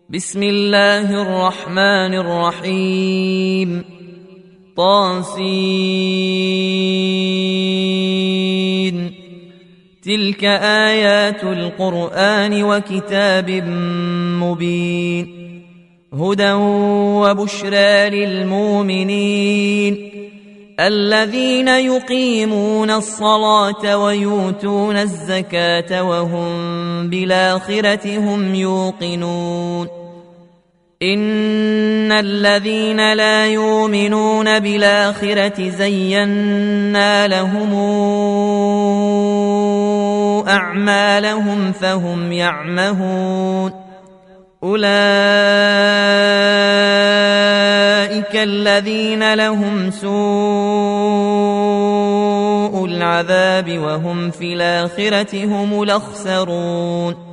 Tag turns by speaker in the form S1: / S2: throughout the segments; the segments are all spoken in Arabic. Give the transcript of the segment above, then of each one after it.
S1: بسم الله الرحمن الرحيم. طاسين. تلك آيات القرآن وكتاب مبين، هدى وبشرى للمؤمنين الذين يقيمون الصلاة ويؤتون الزكاة وهم بالآخرة هم يوقنون. إن الذين لا يؤمنون بالآخرة زينا لهم أعمالهم فهم يعمهون. أولئك الذين لهم سوء العذاب وهم في الآخرة هم الأخسرون.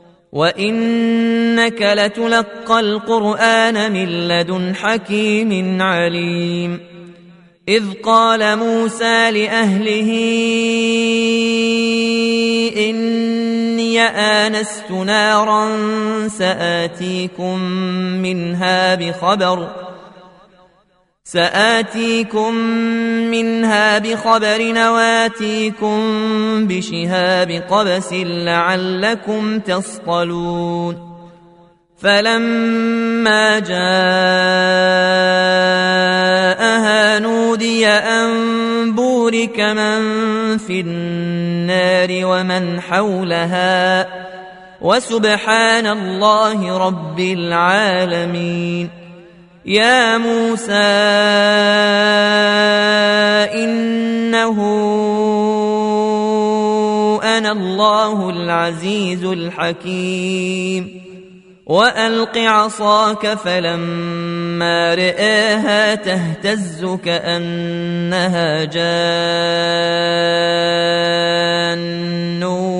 S1: وإنك لتلقى القرآن من لدن حكيم عليم. إذ قال موسى لأهله إني آنست نارا سآتيكم منها بخبر وآتيكم بشهاب قبس لعلكم تصطلون. فلما جاءها نودي أن بورك من في النار ومن حولها وسبحان الله رب العالمين. يا موسى إنه أنا الله العزيز الحكيم. وألق عصاك فلما رآها تهتز كأنها جان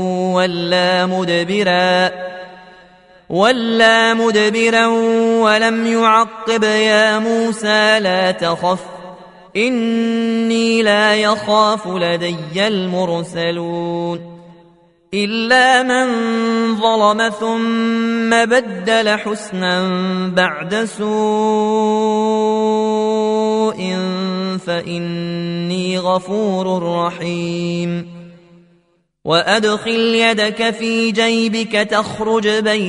S1: ولا مدبرا ولم يعقب. يا موسى لا تخف إني لا يخاف لدي المرسلون. إلا من ظلم ثم بدل حسنا بعد سوء فإني غفور رحيم. وأدخل يدك في جيبك تخرج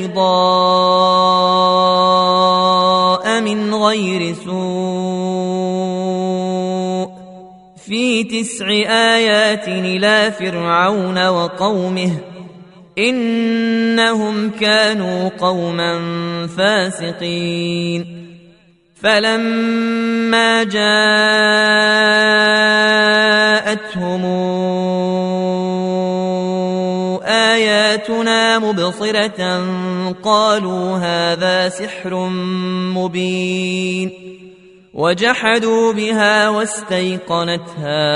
S1: بيضاء من غير سوء في 9 آيات إلى فرعون وقومه إنهم كانوا قوما فاسقين. فلما جاءتهم آياتنا مبصرة قالوا هذا سحر مبين. وجحدوا بها واستيقنتها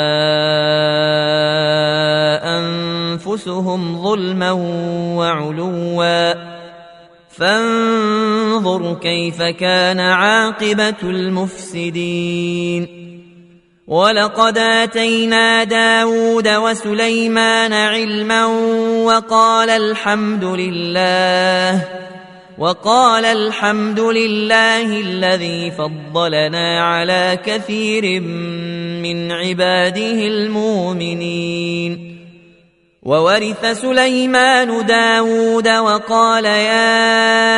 S1: أنفسهم ظلما وعلوا فانظر كيف كان عاقبة المفسدين. ولقد آتينا داود وسليمان علما وقال الحمد لله الذي فضلنا على كثير من عباده المؤمنين. وورث سليمان داود وقال يا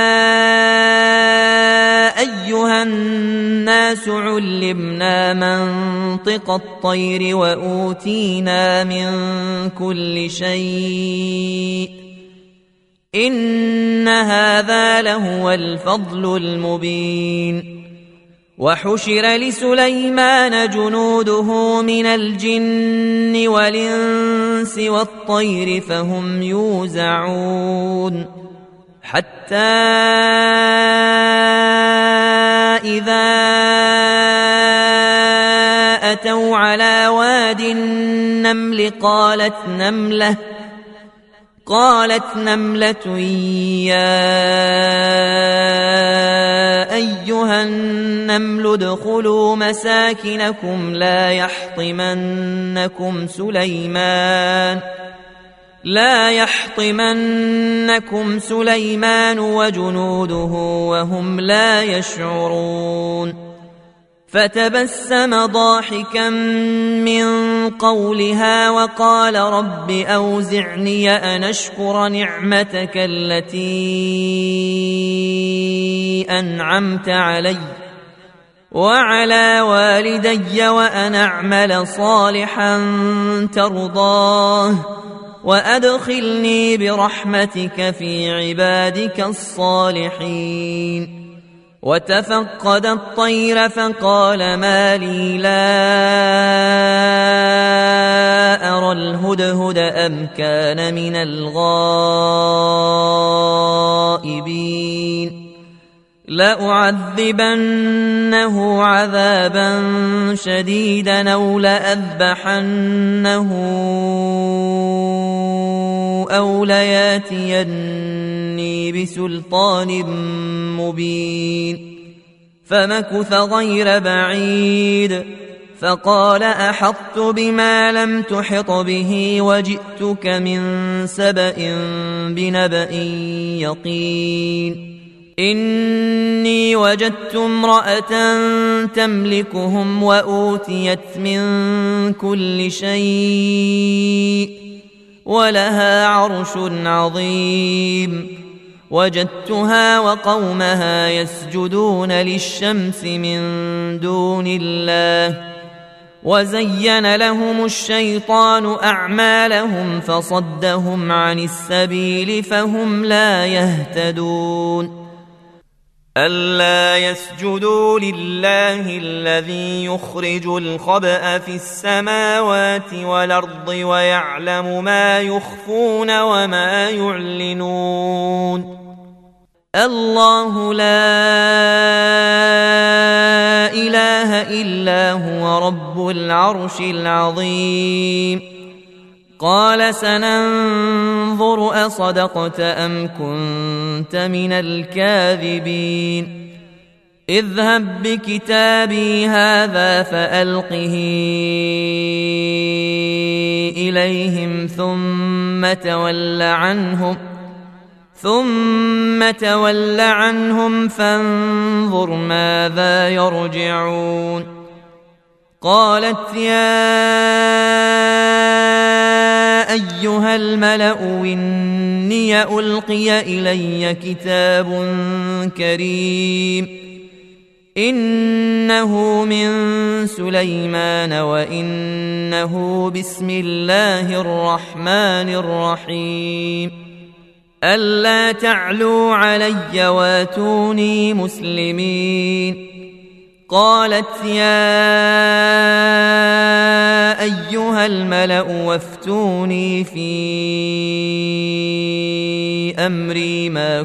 S1: أيها الناس علمنا منطق الطير وأوتينا من كل شيء إن هذا لهو الفضل المبين. وحشر لسليمان جنوده من الجن والإنس والطير فهم يوزعون. حتى إذا أتوا على واد النمل قالت نملة يا أيها النمل ادخلوا مساكنكم لا يحطمنكم سليمان لا يحطمنكم سليمان وجنوده وهم لا يشعرون فتبسم ضاحكا من قولها وقال رب أوزعني أن أشكر نعمتك التي أنعمت علي وعلى والدي وأن أعمل صالحا ترضاه وأدخلني برحمتك في عبادك الصالحين وتفقد الطير فقال ما لي لا أرى الهدهد أم كان من الغائبين لأعذبنه عذابا شديدا أو لأذبحنه أو لياتيني بسلطان مبين فمكث غير بعيد فقال أحطت بما لم تحط به وجئتك من سبأ بنبأ يقين إني وجدت امرأة تملكهم وأوتيت من كل شيء ولها عرش عظيم وجدتها وقومها يسجدون للشمس من دون الله وزين لهم الشيطان أعمالهم فصدهم عن السبيل فهم لا يهتدون ألا يسجدوا لله الذي يخرج الخبأ في السماوات والأرض ويعلم ما يخفون وما يعلنون الله لا إله إلا هو رب العرش العظيم قال سننظر أصدقت أم كنت من الكاذبين اذهب بكتابي هذا فألقه إليهم ثم تول عنهم فانظر ماذا يرجعون قالت يا أيها الملأ إني ألقي إلي كتاب كريم إنه من سليمان وإنه بسم الله الرحمن الرحيم ألا تعلوا علي واتوني مسلمين قالت يا أيها الملأ وافتوني في أمري ما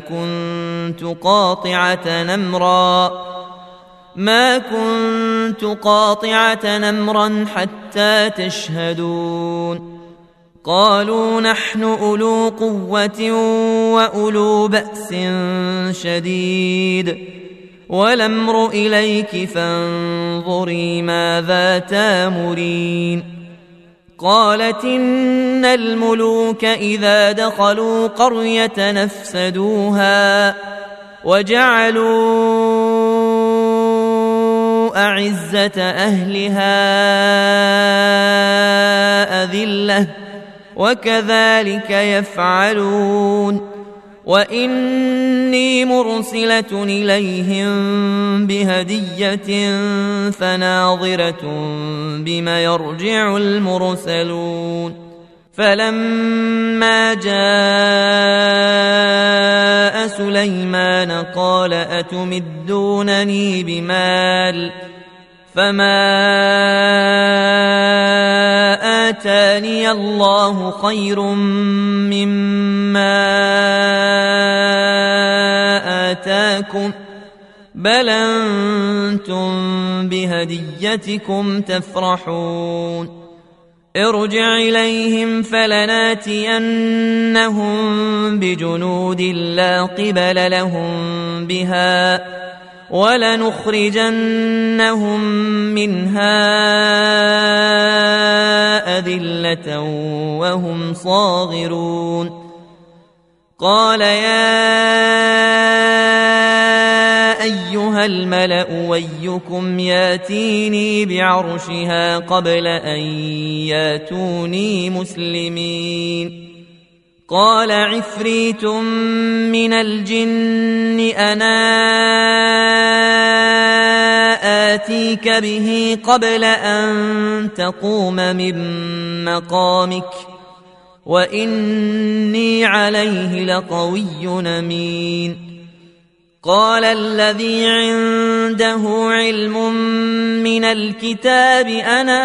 S1: كنت قاطعة نمرا حتى تشهدون قالوا نحن أولو قوة وأولو بأس شديد والأمر إليك فانظري ماذا تامرين قالت إن الملوك إذا دخلوا قرية نفسدوها وجعلوا أعزة أهلها أذلة وكذلك يفعلون وإني مرسلة إليهم بهدية فناظرة بما يرجع المرسلون فلما جاء سليمان قال أتمدونني بمال فما آتاني الله خير مما آتاكم بل أنتم بهديتكم تفرحون ارجع إليهم فلناتينهم بجنود لا قبل لهم بها ولنخرجنهم منها أذلة وهم صاغرون قال يا أيها الملأ أيكم ياتيني بعرشها قبل أن ياتوني مسلمين قال عفريت من الجن أنا آتيك به قبل أن تقوم من مقامك وإني عليه لقوي أمين قال الذي عنده علم من الكتاب أنا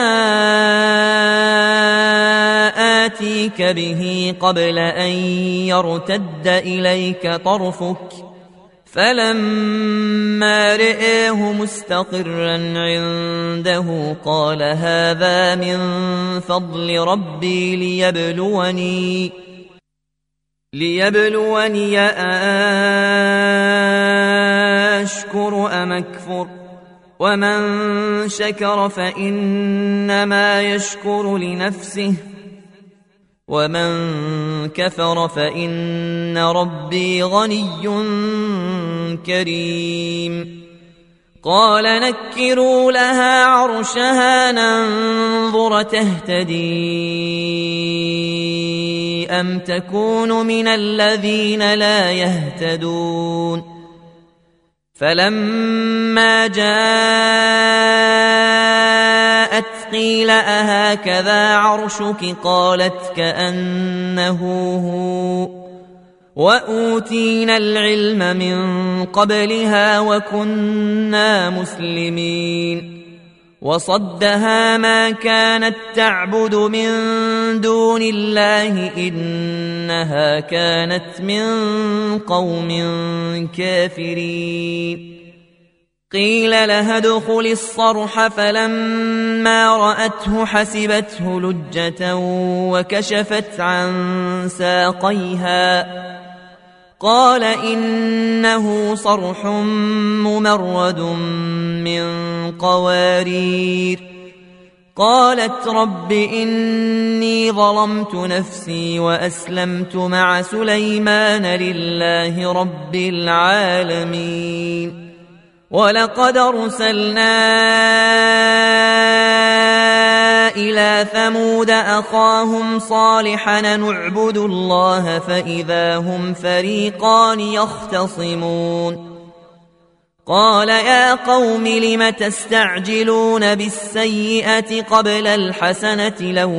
S1: آتيك به قبل أن يرتد إليك طرفك فلما رآه مستقرا عنده قال هذا من فضل ربي ليبلوني أشكر أم أكفر ومن شكر فإنما يشكر لنفسه ومن كفر فإن ربي غني كريم قال نكروا لها عرشها ننظر تهتدي أم تكون من الذين لا يهتدون فلما جاءت قيل أهكذا عرشك قالت كأنه هو وأوتينا العلم من قبلها وكنا مسلمين وصدها ما كانت تعبد من دون الله إنها كانت من قوم كافرين قيل لها ادخل الصرح فلما رأته حسبته لجة وكشفت عن ساقيها قال إنه صرح ممرد من قوارير قالت رب إني ظلمت نفسي وأسلمت مع سليمان لله رب العالمين ولقد أرسلنا إلى ثمود أخاهم صالحا نعبد الله فإذا هم فريقان يختصمون قال يا قوم لم تستعجلون بالسيئة قبل الحسنة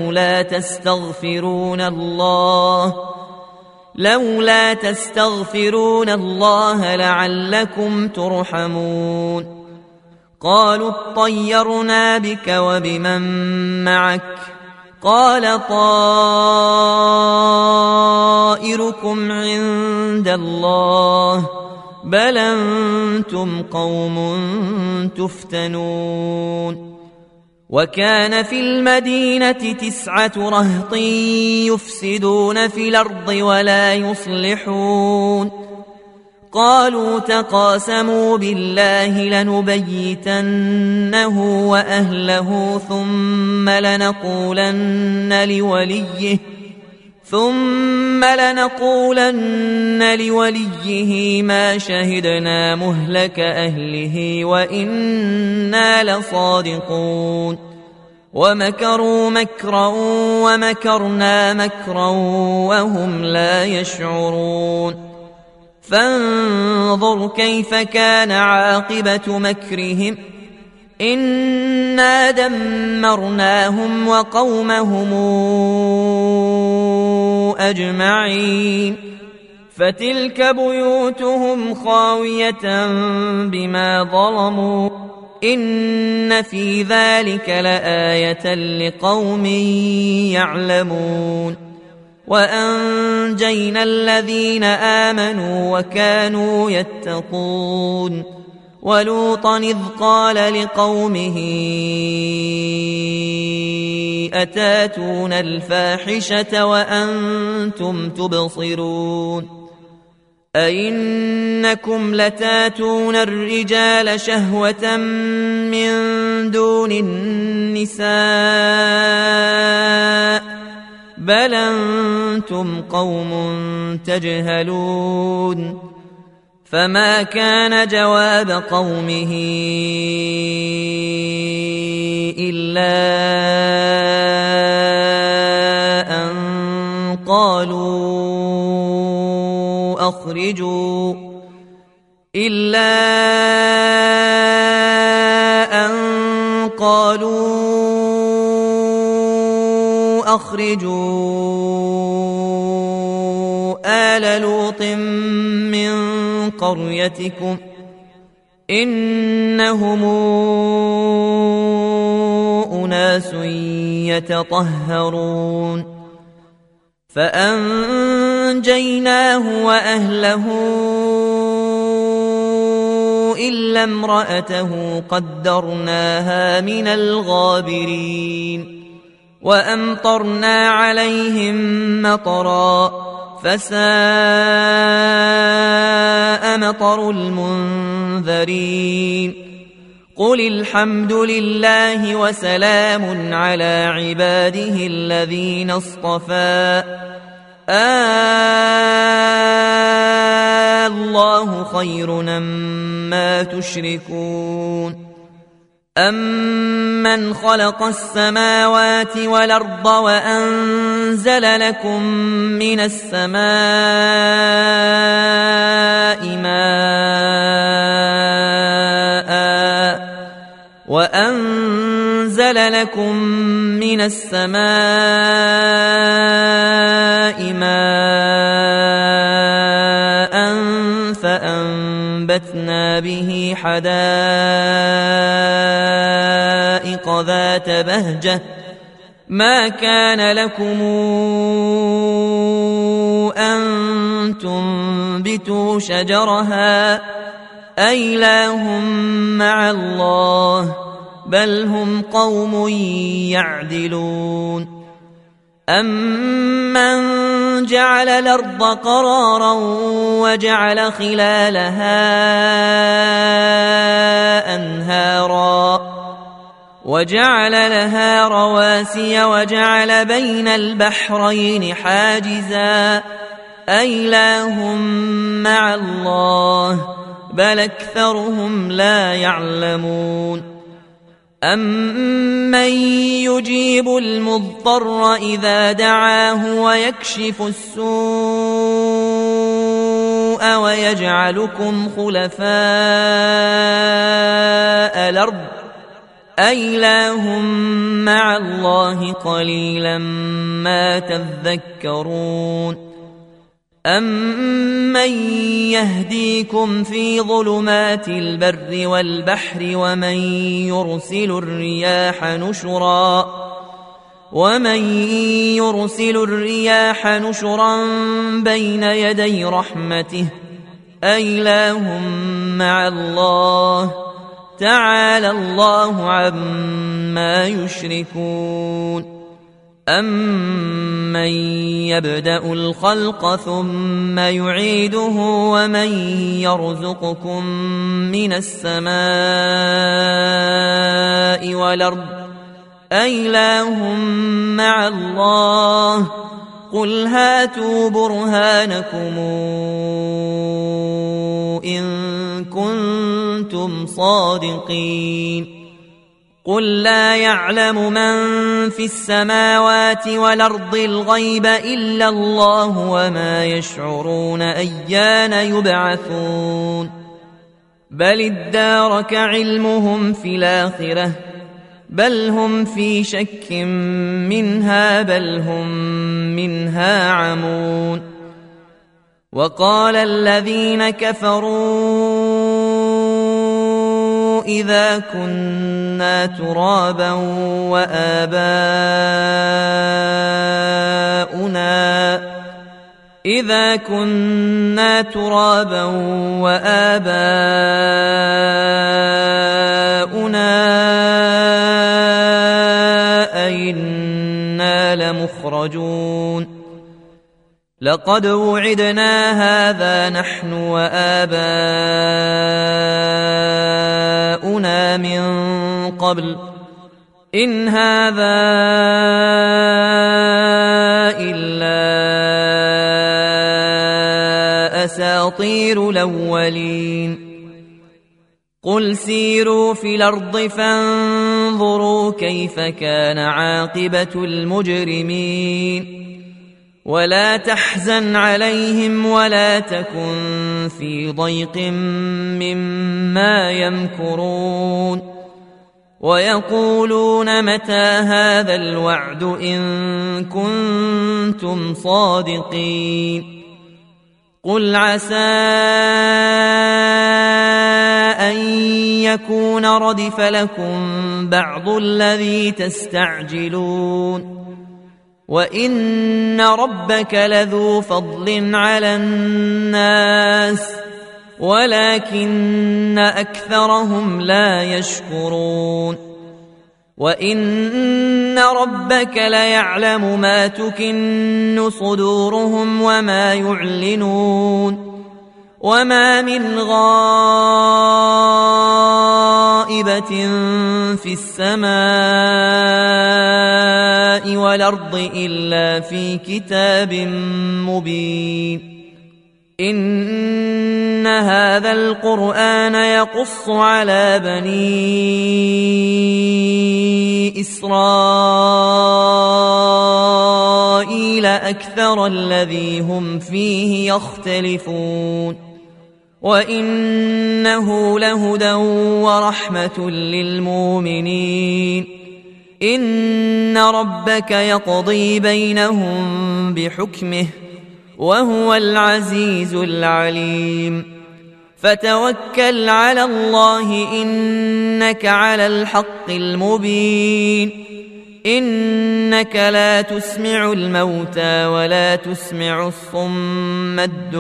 S1: لولا تستغفرون الله لعلكم ترحمون قالوا اطيرنا بك وبمن معك قال طائركم عند الله بل أنتم قوم تفتنون وكان في المدينة 9 رهط يفسدون في الأرض ولا يصلحون قالوا تقاسموا بالله لنبيتنه وأهله ثم لنقولن لوليه ما شهدنا مهلك أهله وإنا لصادقون ومكروا مكرا ومكرنا مكرا وهم لا يشعرون فانظر كيف كان عاقبة مكرهم إنا دمرناهم وقومهم أجمعين فتلك بيوتهم خاوية بما ظلموا إن في ذلك لآية لقوم يعلمون وأنجينا الذين آمنوا وكانوا يتقون ولوطا إذ قال لقومه أتاتون الفاحشة وأنتم تبصرون أئنكم لتاتون الرجال شهوة من دون النساء بل أنتم قوم تجهلون فما كان جواب قومه إلا أن قالوا أخرجوا آل لوط من قريتكم إنهم أناس يتطهرون فأنجيناه وأهله إلا امرأته قدرناها من الغابرين وأمطرنا عليهم مطرا فساء مطر المنذرين قل الحمد لله وسلام على عباده الذين اصطفى الله خير أمّا تشركون أَمَّنْ خَلَقَ السَّمَاوَاتِ وَالْأَرْضَ وَأَنزَلَ لَكُم مِّنَ السَّمَاءِ مَاءً فَأَنبَتْنَا بِهِ حَدَائِقَ ذَاتَ بَهْجَةٍ مَا كَانَ لَكُمْ أَن تُنبِتُوا شَجَرَهَا أَإِلَٰهٌ مَّعَ اللَّهِ بل هم قوم يعدلون أمن جعل الأرض قرارا وجعل خلالها أنهارا وجعل لها رواسي وجعل بين البحرين حاجزا أإله مع الله بل أكثرهم لا يعلمون أَمَّن يُجِيبُ الْمُضْطَرَّ إِذَا دَعَاهُ وَيَكْشِفُ السُّوءَ وَيَجْعَلُكُمْ خُلَفَاءَ الْأَرْضِ أَإِلَٰهٌ مَّعَ اللَّهِ قَلِيلًا مَّا تَذَكَّرُونَ أَمَّن يَهْدِيكُمْ فِي ظُلُمَاتِ الْبَرِّ وَالْبَحْرِ وَمَن يُرْسِلُ الرِّيَاحَ نُشُرًا بَيْنَ يَدَيْ رَحْمَتِهِ أَإِلَٰهٌ مَّعَ اللَّهِ تَعَالَى اللَّهُ عَمَّا يُشْرِكُونَ أَمَّن يَبْدَأُ الْخَلْقَ ثُمَّ يُعِيدُهُ وَمَن يَرْزُقُكُم مِّنَ السَّمَاءِ وَالْأَرْضِ أَإِلَٰهٌ مَّعَ اللَّهِ قُلْ هَاتُوا بُرْهَانَكُمْ إِن كُنتُمْ صَادِقِينَ قُل لا يعلم من في السماوات والأرض الغيب إلا الله وما يشعرون أيان يبعثون بل ادارك علمهم في الآخرة بل هم في شك منها بل هم منها عمون وقال الذين كفروا إذا كنا ترابا وآباؤنا أئنا لمخرجون لقد وعدنا هذا نحن وآباؤنا من قبل إن هذا إلا أساطير الأولين قل سيروا في الأرض فانظروا كيف كان عاقبة المجرمين ولا تحزن عليهم ولا تكن في ضيق مما يمكرون ويقولون متى هذا الوعد إن كنتم صادقين قل عسى أن يكون ردف لكم بعض الذي تستعجلون وإن ربك لذو فضل على الناس ولكن أكثرهم لا يشكرون وإن ربك ليعلم ما تكن صدورهم وما يعلنون وما من غائبة في السماء والأرض إلا في كتاب مبين إن هذا القرآن يقص على بني إسرائيل أكثر الذي هم فيه يختلفون وإنه لهدى ورحمة للمؤمنين إن ربك يقضي بينهم بحكمه وهو العزيز العليم فتوكل على الله إنك على الحق المبين إنك لا تسمع الموتى ولا تسمع الصم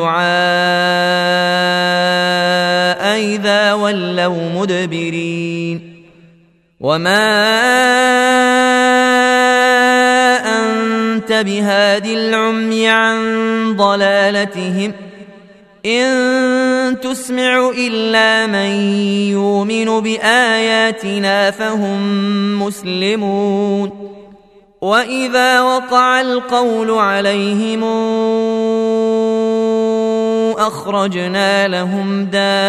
S1: الدعاء إذا ولوا مدبرين وما أنت بهاد العمي عن ضلالتهم إن تسمع إلا من يؤمن بآياتنا فهم مسلمون وإذا وقع القول عليهم أخرجنا لهم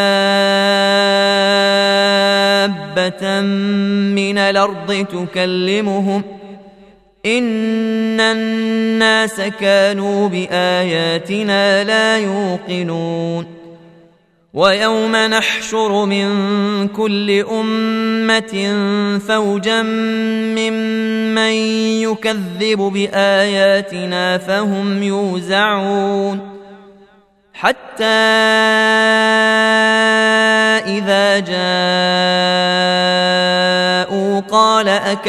S1: دابة من الأرض تكلمهم إن الناس كانوا بآياتنا لا يوقنون ويوم نحشر من كل أمة فوجا ممن يكذب بآياتنا فهم يوزعون حتى إذا جاءوا قال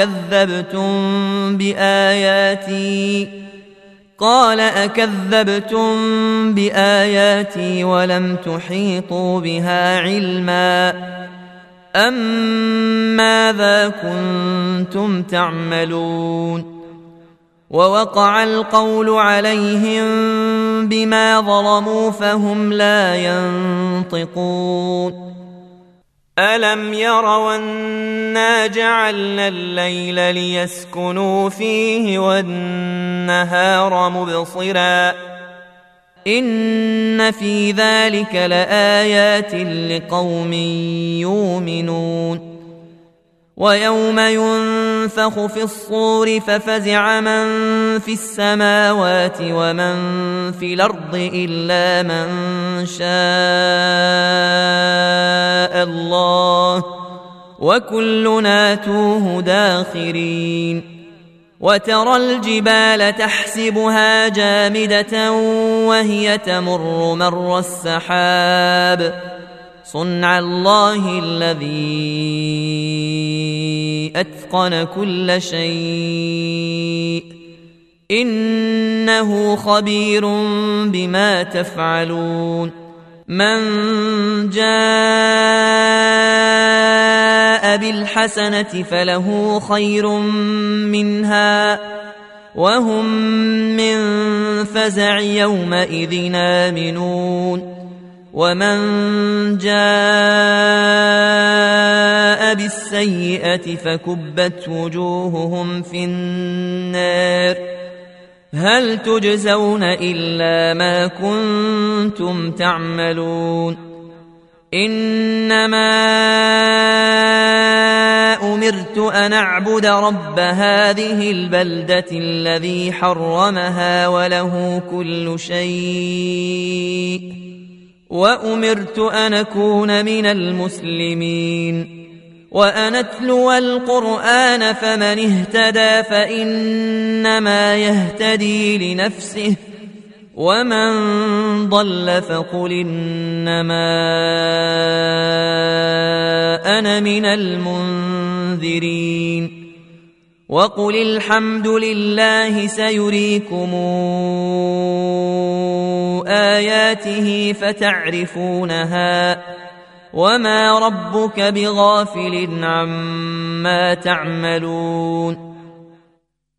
S1: أكذبتم بآياتي ولم تحيطوا بها علما أم ماذا كنتم تعملون ووقع القول عليهم بما ظلموا فهم لا ينطقون ألم يروا أنا جعلنا الليل ليسكنوا فيه والنهار مبصرا إن في ذلك لآيات لقوم يؤمنون ويوم ينفخ في الصور ففزع من في السماوات ومن في الأرض إلا من شاء الله وكلنا آتوه داخرين وترى الجبال تحسبها جامدة وهي تمر مر السحاب صنع الله الذي أتقن كل شيء إنه خبير بما تفعلون من جاء بالحسنة فله خير منها وهم من فزع يومئذ آمنون ومن جاء بالسيئة فكبت وجوههم في النار هل تجزون إلا ما كنتم تعملون إنما أمرت أن أعبد رب هذه البلدة الذي حرمها وله كل شيء وأمرت أن أكون من المسلمين وأن أتلو القرآن فمن اهتدى فإنما يهتدي لنفسه ومن ضل فقل إنما أنا من المنذرين وقل الحمد لله سيريكم آياته فتعرفونها وما ربك بغافل عما تعملون